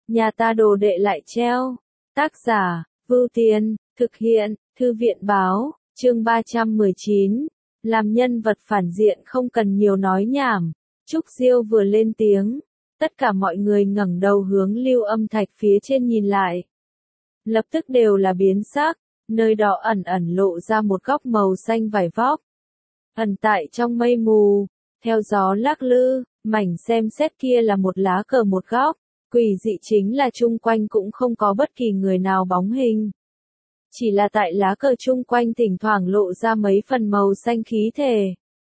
nhà ta đồ đệ lại treo. Tác giả, Vưu Tiên, thực hiện, Thư viện báo, chương 319. Làm nhân vật phản diện không cần nhiều nói nhảm. Trúc Diêu vừa lên tiếng, tất cả mọi người ngẩng đầu hướng Lưu Âm Thạch phía trên nhìn lại. Lập tức đều là biến sắc, nơi đó ẩn ẩn lộ ra một góc màu xanh vải vóc. Ẩn tại trong mây mù, theo gió lắc lư, mảnh xem xét kia là một lá cờ một góc, quỷ dị chính là chung quanh cũng không có bất kỳ người nào bóng hình. Chỉ là tại lá cờ chung quanh thỉnh thoảng lộ ra mấy phần màu xanh khí thể.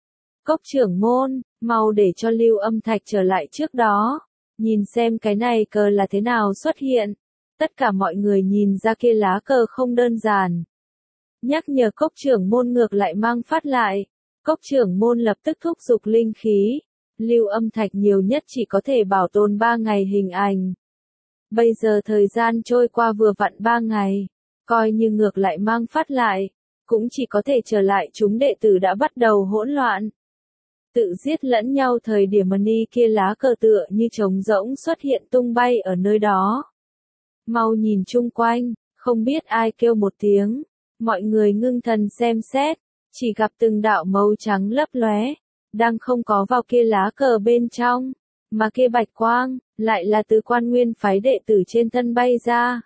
Cốc trưởng môn, mau để cho Lưu Âm Thạch trở lại trước đó, nhìn xem cái này cờ là thế nào xuất hiện. Tất cả mọi người nhìn ra kia lá cờ không đơn giản. Nhắc nhở cốc trưởng môn ngược lại mang phát lại. Cốc trưởng môn lập tức thúc giục linh khí. Lưu Âm Thạch nhiều nhất chỉ có thể bảo tồn 3 ngày hình ảnh. Bây giờ thời gian trôi qua vừa vặn 3 ngày. Coi như ngược lại mang phát lại. Cũng chỉ có thể trở lại chúng đệ tử đã bắt đầu hỗn loạn. Tự giết lẫn nhau thời điểm ni kia lá cờ tựa như trống rỗng xuất hiện tung bay ở nơi đó. Mau nhìn chung quanh, không biết ai kêu một tiếng. Mọi người ngưng thần xem xét, chỉ gặp từng đạo màu trắng lấp lóe, đang không có vào kia lá cờ bên trong, mà kia bạch quang, lại là từ Quan Nguyên phái đệ tử trên thân bay ra.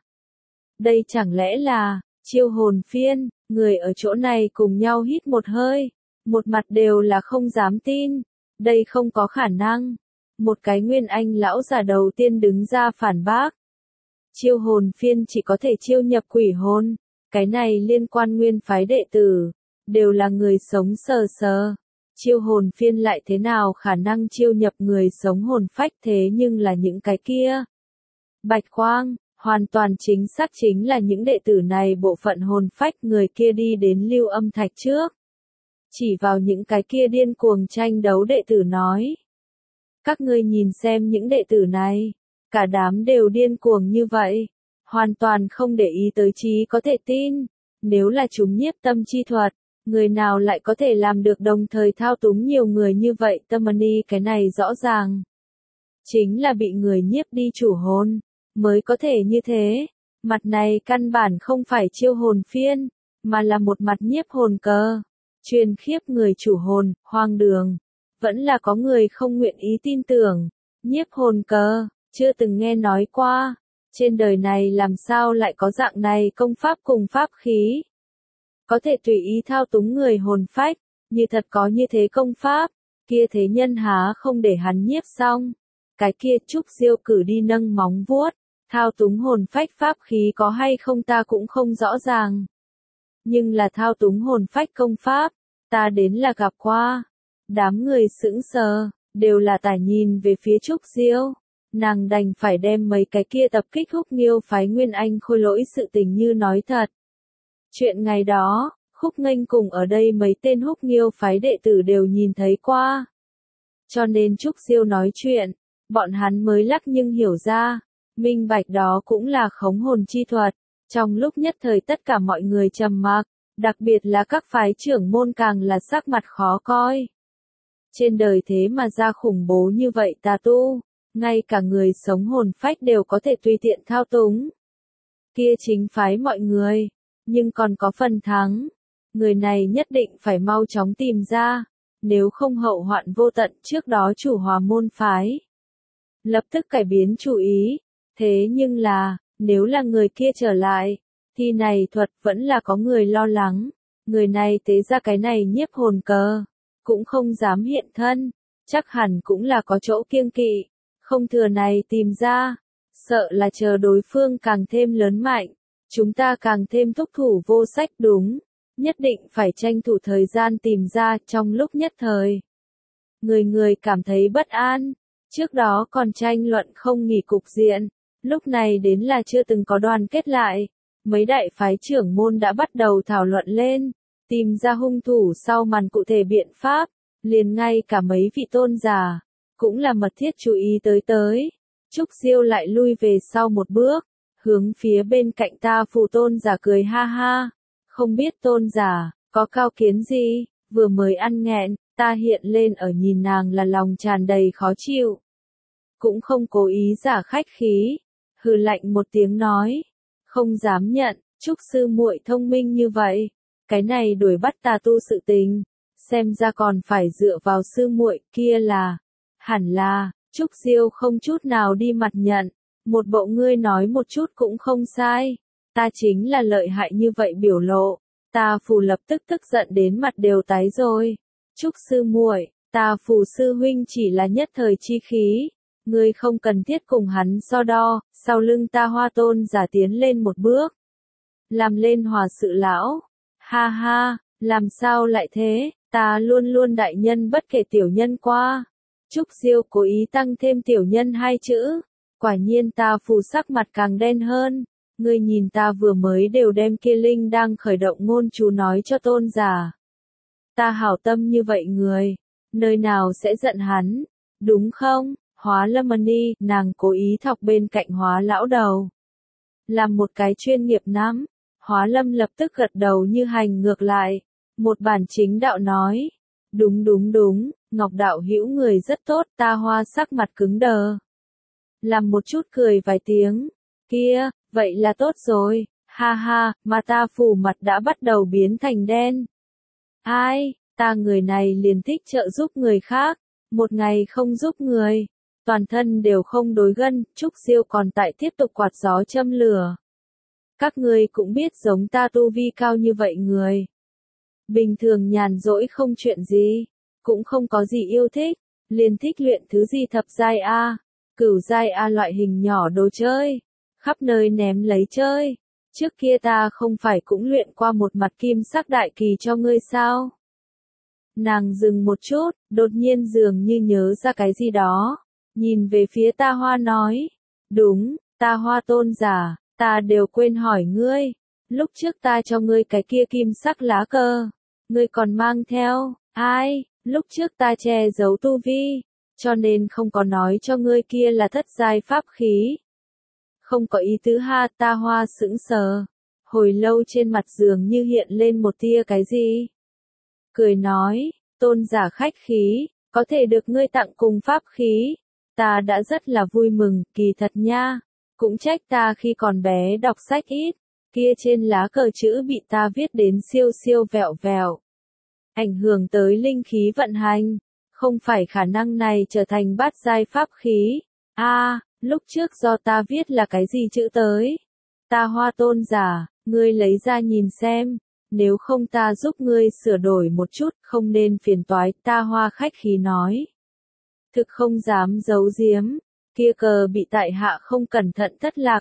Đây chẳng lẽ là, Chiêu Hồn Phiên, người ở chỗ này cùng nhau hít một hơi, một mặt đều là không dám tin, đây không có khả năng. Một cái Nguyên Anh lão già đầu tiên đứng ra phản bác. Chiêu Hồn Phiên chỉ có thể chiêu nhập quỷ hồn, cái này liên quan Nguyên phái đệ tử, đều là người sống sờ sờ. Chiêu Hồn Phiên lại thế nào khả năng chiêu nhập người sống hồn phách, thế nhưng là những cái kia. Bạch quang, hoàn toàn chính xác chính là những đệ tử này bộ phận hồn phách người kia đi đến Lưu Âm Thạch trước. Chỉ vào những cái kia điên cuồng tranh đấu đệ tử nói. Các ngươi nhìn xem những đệ tử này, cả đám đều điên cuồng như vậy, hoàn toàn không để ý tới trí có thể tin. Nếu là chúng nhiếp tâm chi thuật, người nào lại có thể làm được đồng thời thao túng nhiều người như vậy? Tâm ni cái này rõ ràng chính là bị người nhiếp đi chủ hồn, mới có thể như thế. Mặt này căn bản không phải Chiêu Hồn Phiên, mà là một mặt nhiếp hồn cờ, truyền khiếp người chủ hồn, hoang đường. Vẫn là có người không nguyện ý tin tưởng. Nhiếp hồn cờ, chưa từng nghe nói qua. Trên đời này làm sao lại có dạng này công pháp cùng pháp khí? Có thể tùy ý thao túng người hồn phách, như thật có như thế công pháp, kia thế nhân há không để hắn nhiếp xong. Cái kia Trúc Diêu cử đi nâng móng vuốt, thao túng hồn phách pháp khí có hay không ta cũng không rõ ràng. Nhưng là thao túng hồn phách công pháp, ta đến là gặp qua. Đám người sững sờ, đều là tải nhìn về phía Trúc Diêu. Nàng đành phải đem mấy cái kia tập kích Húc Nghiêu phái Nguyên Anh khôi lỗi sự tình như nói thật. Chuyện ngày đó, Khúc Nghênh cùng ở đây mấy tên Húc Nghiêu phái đệ tử đều nhìn thấy qua. Cho nên Trúc Diêu nói chuyện, bọn hắn mới lắc nhưng hiểu ra, minh bạch đó cũng là khống hồn chi thuật. Trong lúc nhất thời tất cả mọi người trầm mặc, đặc biệt là các phái trưởng môn càng là sắc mặt khó coi. Trên đời thế mà ra khủng bố như vậy tà tu, ngay cả người sống hồn phách đều có thể tùy tiện thao túng. Kia chính phái mọi người, nhưng còn có phần thắng. Người này nhất định phải mau chóng tìm ra, nếu không hậu hoạn vô tận. Trước đó chủ Hòa môn phái lập tức cải biến chủ ý, thế nhưng là, nếu là người kia trở lại, thì này thuật vẫn là có người lo lắng. Người này tế ra cái này nhiếp hồn cờ, cũng không dám hiện thân, chắc hẳn cũng là có chỗ kiêng kỵ, không thừa này tìm ra, sợ là chờ đối phương càng thêm lớn mạnh, chúng ta càng thêm thúc thủ vô sách. Đúng, nhất định phải tranh thủ thời gian tìm ra. Trong lúc nhất thời, người người cảm thấy bất an, trước đó còn tranh luận không nghỉ cục diện, lúc này đến là chưa từng có đoàn kết lại, mấy đại phái trưởng môn đã bắt đầu thảo luận lên, tìm ra hung thủ sau màn cụ thể biện pháp. Liền ngay cả mấy vị tôn giả cũng là mật thiết chú ý tới. Trúc Diêu lại lui về sau một bước, hướng phía bên cạnh ta phù tôn giả cười ha ha. Không biết tôn giả có cao kiến gì? Vừa mới ăn nghẹn, ta hiện lên ở nhìn nàng là lòng tràn đầy khó chịu, cũng không cố ý giả khách khí, hừ lạnh một tiếng nói, không dám nhận, Trúc sư muội thông minh như vậy, cái này đuổi bắt tà tu sự tình, xem ra còn phải dựa vào sư muội kia là, hẳn là, Trúc Diêu không chút nào đi mặt nhận, một bộ ngươi nói một chút cũng không sai, ta chính là lợi hại như vậy biểu lộ, ta phù lập tức tức giận đến mặt đều tái rồi, Trúc sư muội, ta phù sư huynh chỉ là nhất thời chi khí, ngươi không cần thiết cùng hắn so đo, sau lưng ta Hoa Tôn giả tiến lên một bước, làm lên hòa sự lão, ha ha, làm sao lại thế, ta luôn luôn đại nhân bất kể tiểu nhân qua. Trúc Diêu cố ý tăng thêm tiểu nhân hai chữ, quả nhiên ta phù sắc mặt càng đen hơn, ngươi nhìn ta vừa mới đều đem kia linh đang khởi động ngôn chú nói cho tôn giả. Ta hảo tâm như vậy người, nơi nào sẽ giận hắn, đúng không? Hóa Lâm Ni, nàng cố ý thọc bên cạnh Hóa lão đầu. Làm một cái chuyên nghiệp nắm, Hóa Lâm lập tức gật đầu như hành ngược lại, một bản chính đạo nói, đúng đúng đúng, Ngọc đạo hữu người rất tốt, ta Hoa sắc mặt cứng đờ. Làm một chút cười vài tiếng, kia, vậy là tốt rồi, ha ha, mà ta phủ mặt đã bắt đầu biến thành đen. Ai, ta người này liền thích trợ giúp người khác, một ngày không giúp người, toàn thân đều không đối gân, Trúc Diêu còn tại tiếp tục quạt gió châm lửa. Các ngươi cũng biết giống ta tu vi cao như vậy người. Bình thường nhàn rỗi không chuyện gì, cũng không có gì yêu thích, liền thích luyện thứ gì thập giai A, cửu giai A loại hình nhỏ đồ chơi, khắp nơi ném lấy chơi. Trước kia ta không phải cũng luyện qua một mặt kim sắc đại kỳ cho ngươi sao? Nàng dừng một chút, đột nhiên dường như nhớ ra cái gì đó, nhìn về phía ta Hoa nói, đúng, ta Hoa tôn giả, ta đều quên hỏi ngươi, lúc trước ta cho ngươi cái kia kim sắc lá cờ, ngươi còn mang theo, ai, lúc trước ta che giấu tu vi, cho nên không có nói cho ngươi kia là thất giai pháp khí. Không có ý tứ ha, ta Hoa sững sờ, hồi lâu trên mặt dường như hiện lên một tia cái gì. Cười nói, tôn giả khách khí, có thể được ngươi tặng cùng pháp khí, ta đã rất là vui mừng, kỳ thật nha, cũng trách ta khi còn bé đọc sách ít, kia trên lá cờ chữ bị ta viết đến siêu siêu vẹo vẹo. Ảnh hưởng tới linh khí vận hành, không phải khả năng này trở thành bát giai pháp khí. Lúc trước do ta viết là cái gì chữ tới? Ta Hoa tôn giả, ngươi lấy ra nhìn xem, nếu không ta giúp ngươi sửa đổi một chút, không nên phiền toái, ta Hoa khách khí nói. Thực không dám giấu giếm, kia cờ bị tại hạ không cẩn thận thất lạc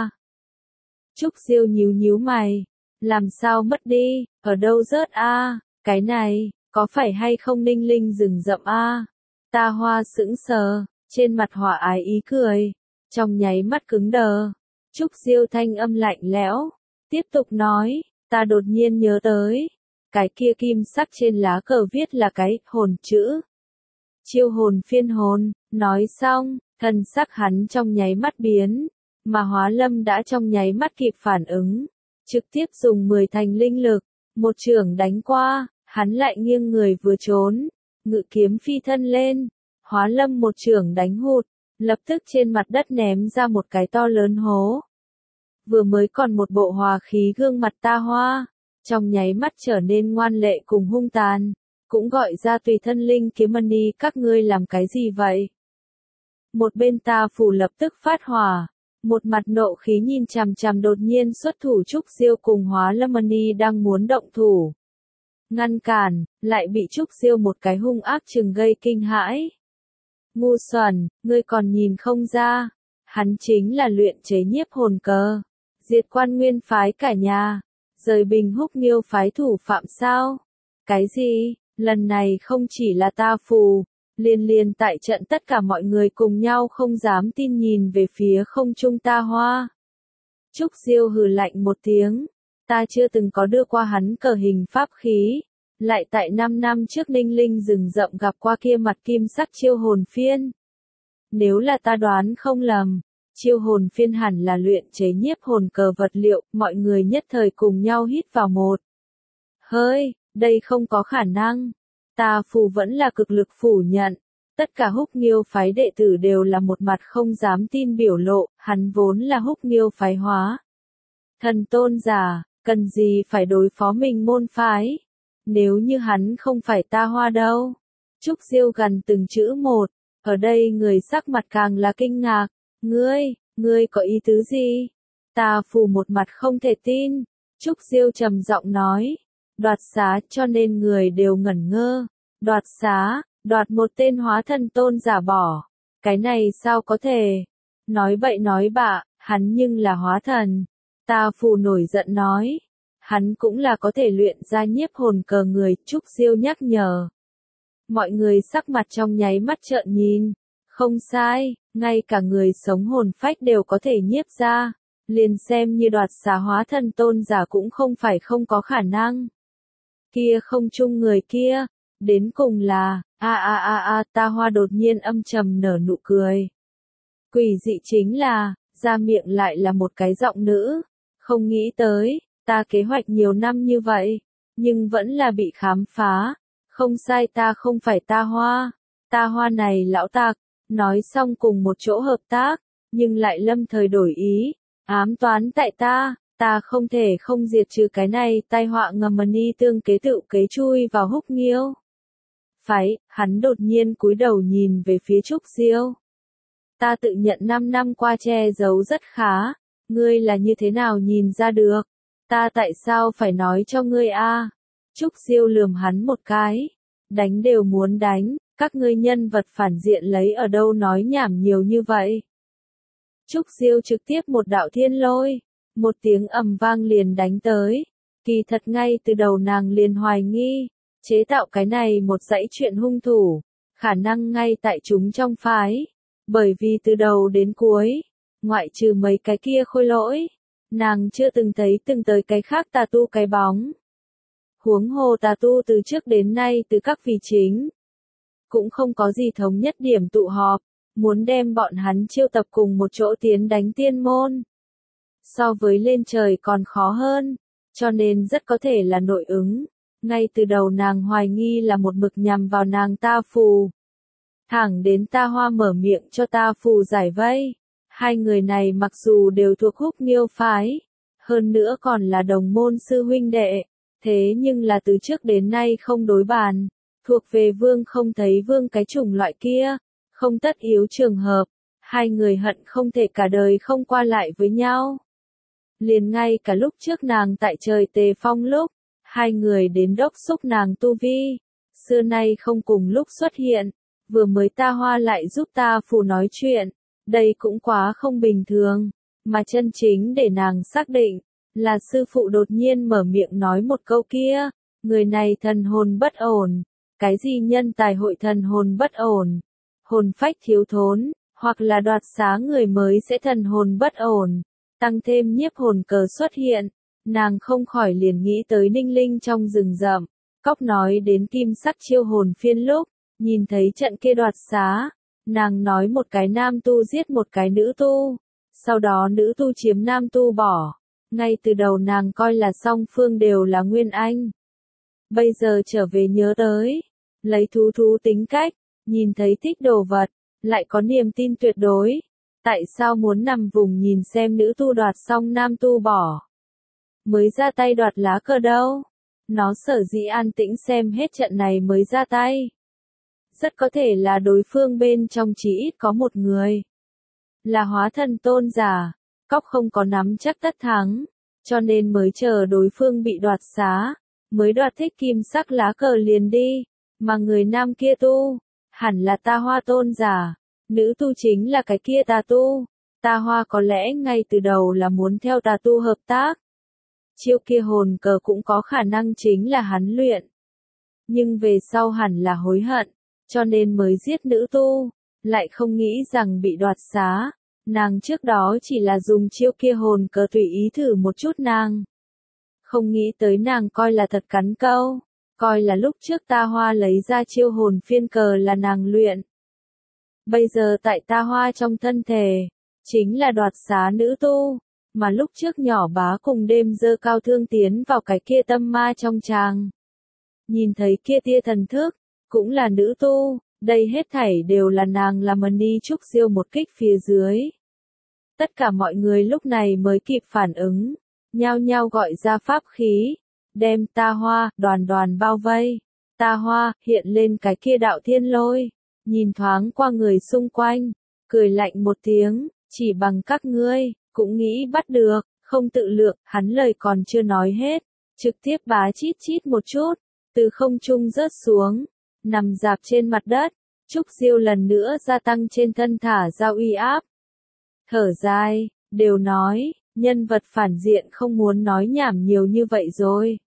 Trúc Diêu nhíu nhíu mày, làm sao mất đi, ở đâu rớt cái này, có phải hay không ninh linh rừng rậm Ta Hoa sững sờ, trên mặt hỏa ái ý cười, trong nháy mắt cứng đờ. Trúc Diêu thanh âm lạnh lẽo, tiếp tục nói, ta đột nhiên nhớ tới, cái kia kim sắc trên lá cờ viết là cái hồn chữ. Chiêu hồn phiên hồn, nói xong, thần sắc hắn trong nháy mắt biến, mà Hóa Lâm đã trong nháy mắt kịp phản ứng, trực tiếp dùng 10 thành linh lực, một chưởng đánh qua, hắn lại nghiêng người vừa trốn, ngự kiếm phi thân lên, Hóa Lâm một chưởng đánh hụt, lập tức trên mặt đất ném ra một cái to lớn hố. Vừa mới còn một bộ hòa khí gương mặt ta Hoa, trong nháy mắt trở nên ngoan lệ cùng hung tàn, cũng gọi ra tùy thân linh kiếm mani, các ngươi làm cái gì vậy? Một bên ta phủ lập tức phát hỏa, một mặt nộ khí nhìn chằm chằm đột nhiên xuất thủ Trúc Diêu cùng Hóa Lâm Mani đang muốn động thủ. Ngăn cản, lại bị Trúc Diêu một cái hung ác chừng gây kinh hãi. Ngu xuẩn, ngươi còn nhìn không ra, hắn chính là luyện chế nhiếp hồn cờ, diệt Quan Nguyên phái cả nhà, rời Bình Húc Nghiêu phái thủ phạm sao? Cái gì? Lần này không chỉ là ta phù, liền tại trận tất cả mọi người cùng nhau không dám tin nhìn về phía không trung ta Hoa. Trúc Diêu hừ lạnh một tiếng, ta chưa từng có đưa qua hắn cờ hình pháp khí, lại tại 5 năm trước Ninh Linh rừng rậm gặp qua kia mặt kim sắc chiêu hồn phiên. Nếu là ta đoán không lầm, chiêu hồn phiên hẳn là luyện chế nhiếp hồn cờ vật liệu, mọi người nhất thời cùng nhau hít vào một hơi, đây không có khả năng. Ta phù vẫn là cực lực phủ nhận, Tất cả Húc Nghiêu phái đệ tử đều là một mặt không dám tin biểu lộ, hắn vốn là Húc Nghiêu phái hóa. Thần tôn giả, cần gì phải đối phó mình môn phái? Nếu như hắn không phải Ta Hoa đâu. Trúc Diêu gần từng chữ một, ở đây người sắc mặt càng là kinh ngạc. Ngươi có ý tứ gì? Ta Phù một mặt không thể tin. Trúc Diêu trầm giọng nói. Đoạt xá, cho nên người đều ngẩn ngơ. Đoạt xá, đoạt một tên hóa thần tôn giả bỏ. Cái này sao có thể? Nói bậy nói bạ, hắn nhưng là hóa thần. Ta Phù nổi giận nói. Hắn cũng là có thể luyện ra nhiếp hồn cờ người, Trúc Diêu nhắc nhở. Mọi người sắc mặt trong nháy mắt trợn nhìn. Không sai, ngay cả người sống hồn phách đều có thể nhiếp ra. Liền xem như đoạt xá hóa thần tôn giả cũng không phải không có khả năng. Kia không chung người kia, đến cùng là, Ta Hoa đột nhiên âm trầm nở nụ cười. Quỷ dị chính là, ra miệng lại là một cái giọng nữ. Không nghĩ tới, ta kế hoạch nhiều năm như vậy, nhưng vẫn là bị khám phá. Không sai, ta không phải Ta Hoa. Ta Hoa này lão tặc, nói xong cùng một chỗ hợp tác, nhưng lại lâm thời đổi ý, ám toán tại ta không thể không diệt trừ cái này, tai họa ngầm ni tương kế tự kế chui vào Húc Nghiêu phái. Hắn đột nhiên cúi đầu nhìn về phía Trúc Diêu. Ta tự nhận 5 năm qua che giấu rất khá, ngươi là như thế nào nhìn ra được? Ta tại sao phải nói cho ngươi a? Trúc Diêu lườm hắn một cái. Đánh đều muốn đánh, các ngươi nhân vật phản diện lấy ở đâu nói nhảm nhiều như vậy? Trúc Diêu trực tiếp một đạo thiên lôi, một tiếng ầm vang liền đánh tới. Kỳ thật ngay từ đầu nàng liền hoài nghi, chế tạo cái này một dãy chuyện hung thủ, khả năng ngay tại chúng trong phái. Bởi vì từ đầu đến cuối, ngoại trừ mấy cái kia khôi lỗi, nàng chưa từng thấy từng tới cái khác tà tu cái bóng. Huống hồ tà tu từ trước đến nay từ các vị chính, cũng không có gì thống nhất điểm tụ họp, muốn đem bọn hắn chiêu tập cùng một chỗ tiến đánh tiên môn. So với lên trời còn khó hơn, cho nên rất có thể là nội ứng. Ngay từ đầu nàng hoài nghi là một mực nhằm vào nàng Ta Phù. Thẳng đến Ta Hoa mở miệng cho Ta Phù giải vây. Hai người này mặc dù đều thuộc Húc Nghiêu phái, hơn nữa còn là đồng môn sư huynh đệ, thế nhưng là từ trước đến nay không đối bàn, thuộc về vương không thấy vương cái chủng loại kia, không tất yếu trường hợp, hai người hận không thể cả đời không qua lại với nhau. Liền ngay cả lúc trước nàng tại trời Tề Phong lúc, hai người đến đốc xúc nàng tu vi, xưa nay không cùng lúc xuất hiện, vừa mới Ta Hoa lại giúp Ta Phù nói chuyện, đây cũng quá không bình thường, mà chân chính để nàng xác định, là sư phụ đột nhiên mở miệng nói một câu kia, người này thần hồn bất ổn, cái gì nhân tài hội thần hồn bất ổn, hồn phách thiếu thốn, hoặc là đoạt xá người mới sẽ thần hồn bất ổn, tăng thêm nhiếp hồn cờ xuất hiện, nàng không khỏi liền nghĩ tới Ninh Linh trong rừng rậm, Cóc nói đến kim sắc chiêu hồn phiên lúc, nhìn thấy trận kia đoạt xá, nàng nói một cái nam tu giết một cái nữ tu, sau đó nữ tu chiếm nam tu bỏ, ngay từ đầu nàng coi là song phương đều là nguyên anh. Bây giờ trở về nhớ tới, lấy thú tính cách, nhìn thấy thích đồ vật, lại có niềm tin tuyệt đối. Tại sao muốn nằm vùng nhìn xem nữ tu đoạt xong nam tu bỏ? Mới ra tay đoạt lá cờ đâu? Nó sở dĩ an tĩnh xem hết trận này mới ra tay. Rất có thể là đối phương bên trong chỉ ít có một người. Là hóa thần tôn giả, Cóc không có nắm chắc tất thắng, cho nên mới chờ đối phương bị đoạt xá, mới đoạt thích kim sắc lá cờ liền đi, mà người nam kia tu, hẳn là Ta Hoa tôn giả, nữ tu chính là cái kia tà tu, Ta Hoa có lẽ ngay từ đầu là muốn theo tà tu hợp tác. Chiêu kia hồn cờ cũng có khả năng chính là hắn luyện. Nhưng về sau hẳn là hối hận, cho nên mới giết nữ tu, lại không nghĩ rằng bị đoạt xá. Nàng trước đó chỉ là dùng chiêu kia hồn cờ tùy ý thử một chút nàng. Không nghĩ tới nàng coi là thật cắn câu, coi là lúc trước Ta Hoa lấy ra chiêu hồn phiên cờ là nàng luyện. Bây giờ tại Ta Hoa trong thân thể, chính là đoạt xá nữ tu, mà lúc trước nhỏ bá cùng đêm dơ cao thương tiến vào cái kia tâm ma trong tràng. Nhìn thấy kia tia thần thức, cũng là nữ tu, Đây hết thảy đều là nàng làm Mani Trúc Diêu một kích phía dưới. Tất cả mọi người lúc này mới kịp phản ứng, nhao nhao gọi ra pháp khí, đem Ta Hoa, đoàn đoàn bao vây. Ta Hoa, hiện lên cái kia đạo thiên lôi, nhìn thoáng qua người xung quanh, cười lạnh một tiếng, chỉ bằng các ngươi, cũng nghĩ bắt được, không tự lượng, hắn lời còn chưa nói hết, trực tiếp bá chít chít một chút, từ không trung rớt xuống, nằm dạp trên mặt đất, Trúc Diêu lần nữa gia tăng trên thân thả ra uy áp. Thở dài, đều nói, nhân vật phản diện không muốn nói nhảm nhiều như vậy rồi.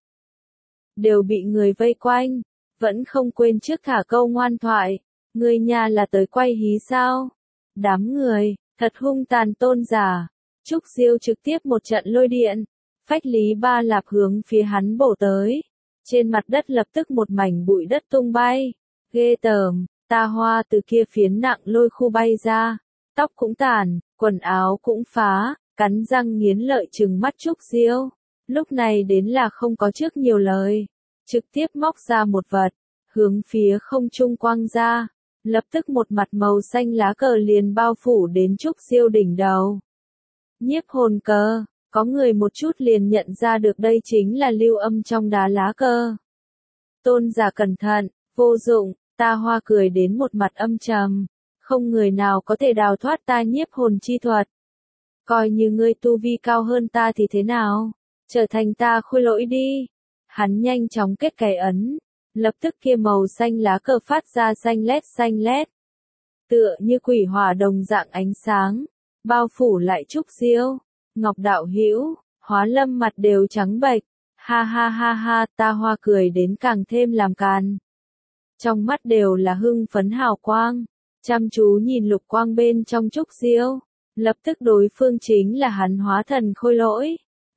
Đều bị người vây quanh, vẫn không quên trước thả câu ngoan thoại, người nhà là tới quay hí sao? Đám người, thật hung tàn tôn giả. Trúc Diêu trực tiếp một trận lôi điện, phách lý ba lạp hướng phía hắn bổ tới. Trên mặt đất lập tức một mảnh bụi đất tung bay. Ghê tởm, Ta Hoa từ kia phiến nặng lôi khu bay ra. Tóc cũng tàn, quần áo cũng phá, cắn răng nghiến lợi trừng mắt Trúc Diêu. Lúc này đến là không có trước nhiều lời. Trực tiếp móc ra một vật, hướng phía không trung quăng ra. Lập tức một mặt màu xanh lá cờ liền bao phủ đến Trúc Diêu đỉnh đầu. Nhiếp hồn cờ, có người một chút liền nhận ra được đây chính là lưu âm trong đá lá cờ. Tôn giả cẩn thận, vô dụng, Ta Hoa cười đến một mặt âm trầm. Không người nào có thể đào thoát ta nhiếp hồn chi thuật. Coi như ngươi tu vi cao hơn ta thì thế nào? Trở thành ta khôi lỗi đi. Hắn nhanh chóng kết cái ấn. Lập tức kia màu xanh lá cờ phát ra xanh lét. Tựa như quỷ hỏa đồng dạng ánh sáng. Bao phủ lại Trúc Diêu. Ngọc đạo hữu, Hóa Lâm mặt đều trắng bệch. Ha ha ha ha, Ta Hoa cười đến càng thêm làm càn. Trong mắt đều là hưng phấn hào quang. Chăm chú nhìn lục quang bên trong Trúc Diêu. Lập tức đối phương chính là hắn hóa thần khôi lỗi.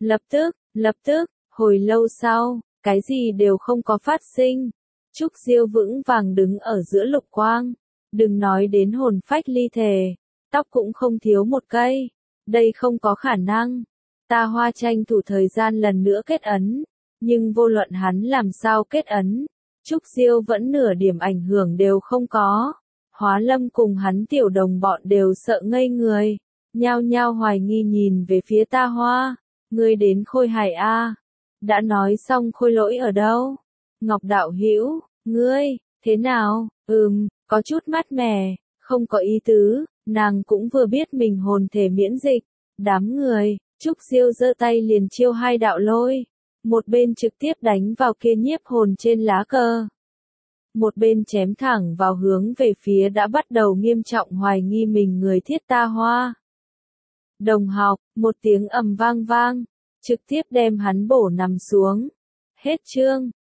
Lập tức, hồi lâu sau, cái gì đều không có phát sinh. Trúc Diêu vững vàng đứng ở giữa lục quang. Đừng nói đến hồn phách ly thể. Tóc cũng không thiếu một cây. Đây không có khả năng. Ta Hoa tranh thủ thời gian lần nữa kết ấn. Nhưng vô luận hắn làm sao kết ấn. Trúc Diêu vẫn nửa điểm ảnh hưởng đều không có. Hóa Lâm cùng hắn tiểu đồng bọn đều sợ ngây người. Nhao nhao hoài nghi nhìn về phía Ta Hoa. Ngươi đến Khôi Hải a? Đã nói xong khôi lỗi ở đâu? Ngọc đạo hữu, ngươi, thế nào? Có chút mát mẻ, không có ý tứ, nàng cũng vừa biết mình hồn thể miễn dịch. Đám người, Trúc Diêu giơ tay liền chiêu hai đạo lôi. Một bên trực tiếp đánh vào kia nhiếp hồn trên lá cờ. Một bên chém thẳng vào hướng về phía đã bắt đầu nghiêm trọng hoài nghi mình người thiết Ta Hoa. Đồng học, một tiếng ầm vang vang, trực tiếp đem hắn bổ nằm xuống. Hết chương.